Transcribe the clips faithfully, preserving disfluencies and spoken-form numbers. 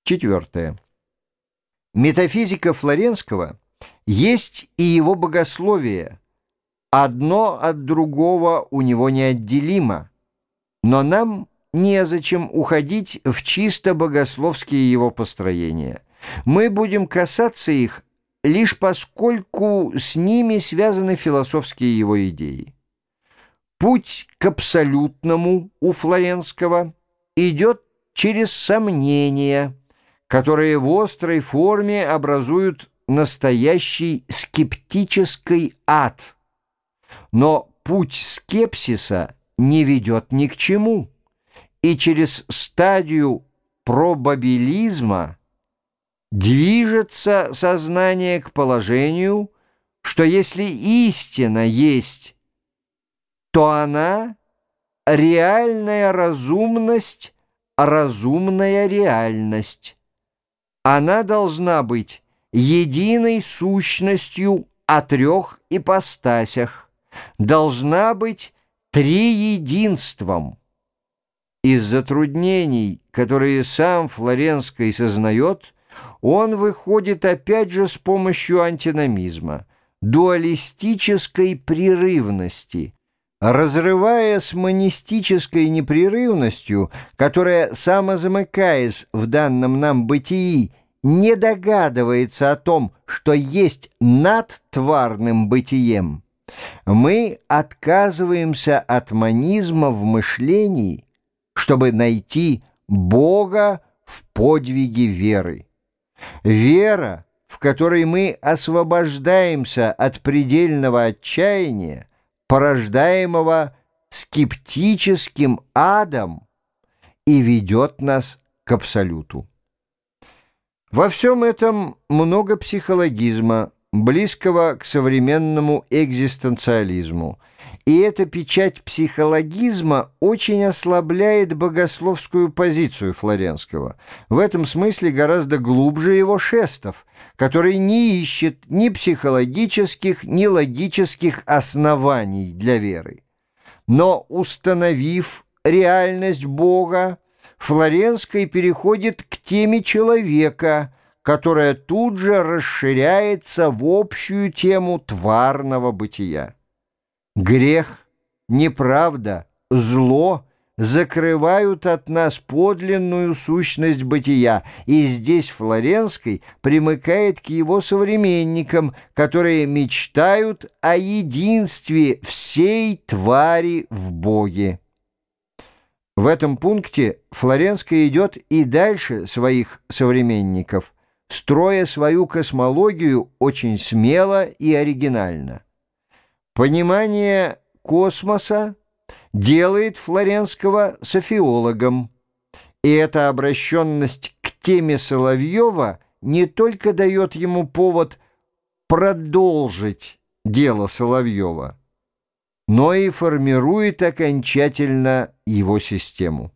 Четвертое. Метафизика Флоренского есть и его богословие. Одно от другого у него неотделимо, но нам незачем уходить в чисто богословские его построения. Мы будем касаться их лишь поскольку с ними связаны философские его идеи. Путь к абсолютному у Флоренского идет через сомнения, которые в острой форме образуют настоящий скептический ад. Но путь скепсиса не ведет ни к чему, и через стадию пробабилизма движется сознание к положению, что если истина есть, то она — реальная разумность, разумная реальность. Она должна быть единой сущностью о трех ипостасях, должна быть триединством. Из затруднений, которые сам Флоренский сознает, он выходит опять же с помощью антиномизма, дуалистической прерывности, разрывая с монистической непрерывностью, которая, самозамыкаясь в данном нам бытии, не догадывается о том, что есть над тварным бытием. Мы отказываемся от монизма в мышлении, чтобы найти Бога в подвиге веры. Вера, в которой мы освобождаемся от предельного отчаяния, порождаемого скептическим адом, и ведет нас к абсолюту. Во всем этом много психологизма, близкого к современному экзистенциализму, и эта печать психологизма очень ослабляет богословскую позицию Флоренского. В этом смысле гораздо глубже его Шестов, который не ищет ни психологических, ни логических оснований для веры. Но, установив реальность Бога, Флоренский переходит к теме человека, которая тут же расширяется в общую тему тварного бытия. Грех, неправда, зло закрывают от нас подлинную сущность бытия, и здесь Флоренский примыкает к его современникам, которые мечтают о единстве всей твари в Боге. В этом пункте Флоренский идет и дальше своих современников, строя свою космологию очень смело и оригинально. Понимание космоса делает Флоренского софиологом, и эта обращенность к теме Соловьева не только дает ему повод продолжить дело Соловьева, но и формирует окончательно его систему.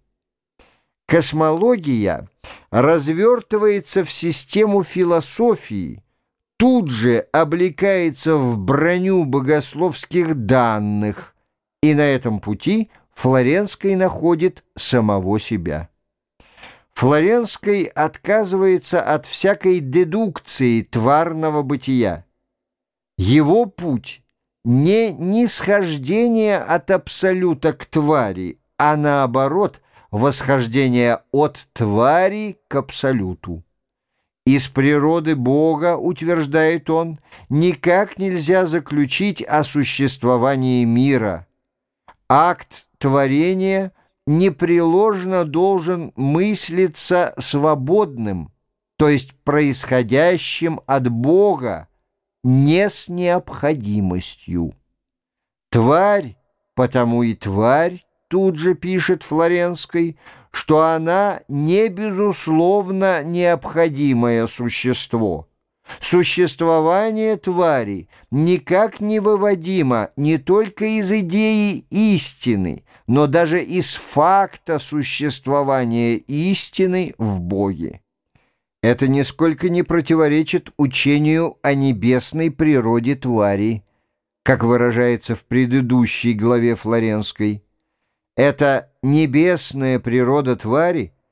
Космология развертывается в систему философии, тут же облекается в броню богословских данных, и на этом пути Флоренский находит самого себя. Флоренский отказывается от всякой дедукции тварного бытия. Его путь не нисхождение от абсолюта к твари, а наоборот, восхождение от твари к абсолюту. Из природы Бога, утверждает он, никак нельзя заключить о существовании мира. Акт творения непреложно должен мыслиться свободным, то есть происходящим от Бога, не с необходимостью. Тварь, потому и тварь, тут же пишет Флоренский, что она не безусловно необходимое существо. Существование твари никак не выводимо не только из идеи истины, но даже из факта существования истины в Боге. Это нисколько не противоречит учению о небесной природе твари, как выражается в предыдущей главе Флоренской. Эта небесная природа твари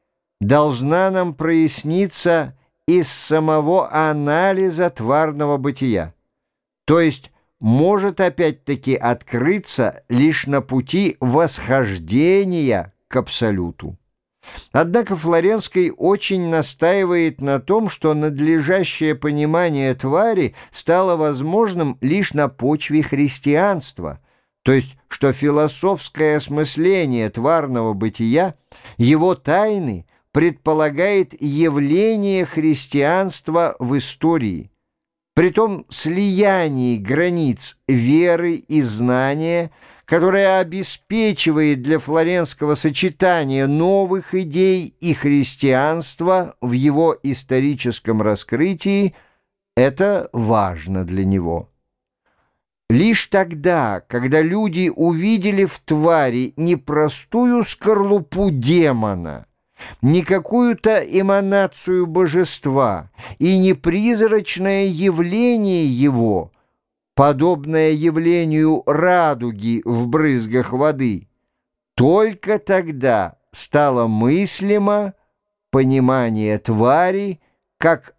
должна нам проясниться из самого анализа тварного бытия, то есть может опять-таки открыться лишь на пути восхождения к абсолюту. Однако Флоренский очень настаивает на том, что надлежащее понимание твари стало возможным лишь на почве христианства, то есть что философское осмысление тварного бытия, его тайны, предполагает явление христианства в истории, при том слиянии границ веры и знания, которое обеспечивает для Флоренского сочетание новых идей и христианства в его историческом раскрытии, это важно для него. Лишь тогда, когда люди увидели в твари не простую скорлупу демона, не какую-то эманацию божества и не призрачное явление его, подобное явлению радуги в брызгах воды, только тогда стало мыслимо понимание твари как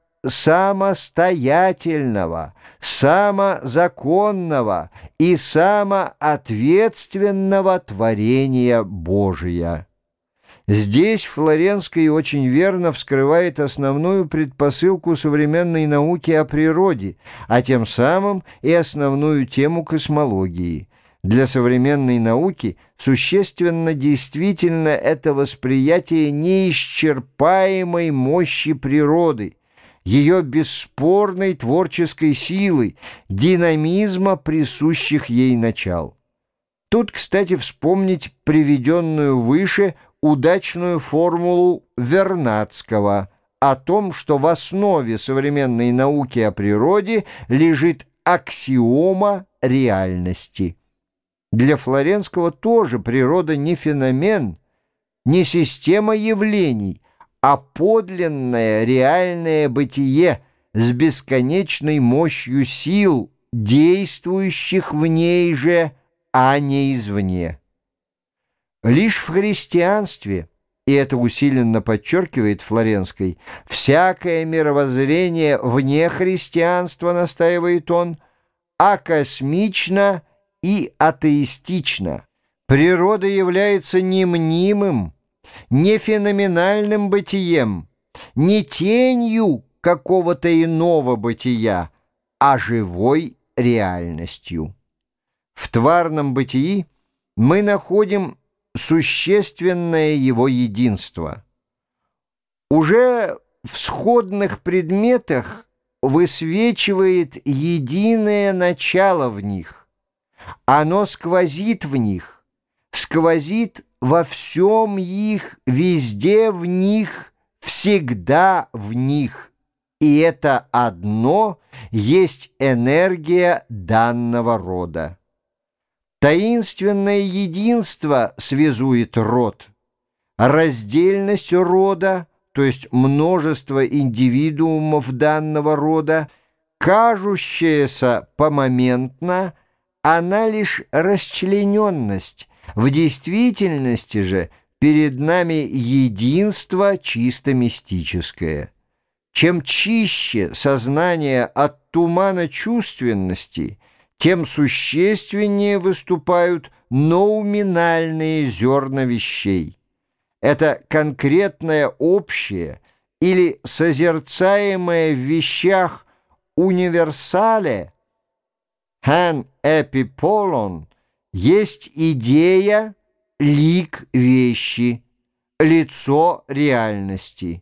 самостоятельного, самозаконного и самоответственного творения Божия. Здесь Флоренский очень верно вскрывает основную предпосылку современной науки о природе, а тем самым и основную тему космологии. Для современной науки существенно действительно это восприятие неисчерпаемой мощи природы, ее бесспорной творческой силы, динамизма присущих ей начал. Тут, кстати, вспомнить приведенную выше удачную формулу Вернадского о том, что в основе современной науки о природе лежит аксиома реальности. Для Флоренского тоже природа не феномен, не система явлений, а подлинное реальное бытие с бесконечной мощью сил, действующих в ней же, а не извне. Лишь в христианстве, и это усиленно подчеркивает Флоренский, всякое мировоззрение вне христианства, настаивает он, акосмично и атеистично. Природа является не мнимым, не феноменальным бытием, не тенью какого-то иного бытия, а живой реальностью. В тварном бытии мы находим существенное его единство. Уже в сходных предметах высвечивает единое начало в них. Оно сквозит в них, сквозит во всем их, везде в них, всегда в них. И это одно есть энергия данного рода. Таинственное единство связует род. Раздельность рода, то есть множество индивидуумов данного рода, кажущаяся помоментно, она лишь расчлененность. В действительности же перед нами единство чисто мистическое. Чем чище сознание от тумана чувственности, тем существеннее выступают ноуминальные зерна вещей. Это конкретное общее или созерцаемое в вещах универсале, хэн эпиполон, есть идея, лик вещи, лицо реальности.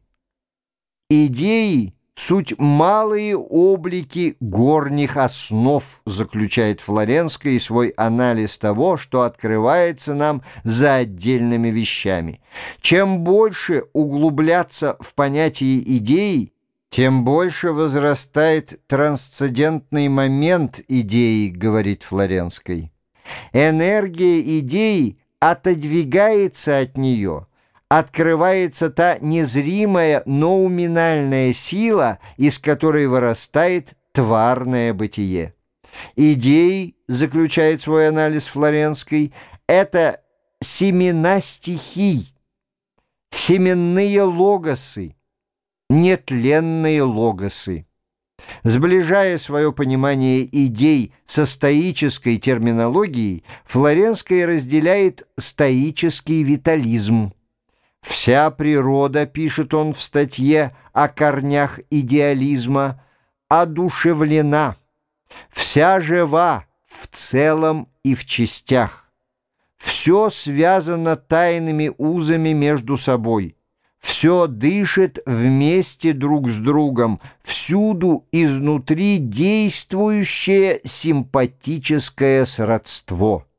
Идеи — суть малые облики горних основ, заключает Флоренский свой анализ того, что открывается нам за отдельными вещами. Чем больше углубляться в понятие идеи, тем больше возрастает трансцендентный момент идеи, говорит Флоренский. Энергия идеи отодвигается от нее, открывается та незримая ноуминальная сила, из которой вырастает тварное бытие. Идеи, заключает свой анализ Флоренский, это семена стихий. семенные логосы, нетленные логосы. Сближая свое понимание идей со стоической терминологией, Флоренский разделяет стоический витализм. «Вся природа, — пишет он в статье о корнях идеализма, — одушевлена, вся жива в целом и в частях. Все связано тайными узами между собой». Все дышит вместе друг с другом, всюду изнутри действующее симпатическое сродство.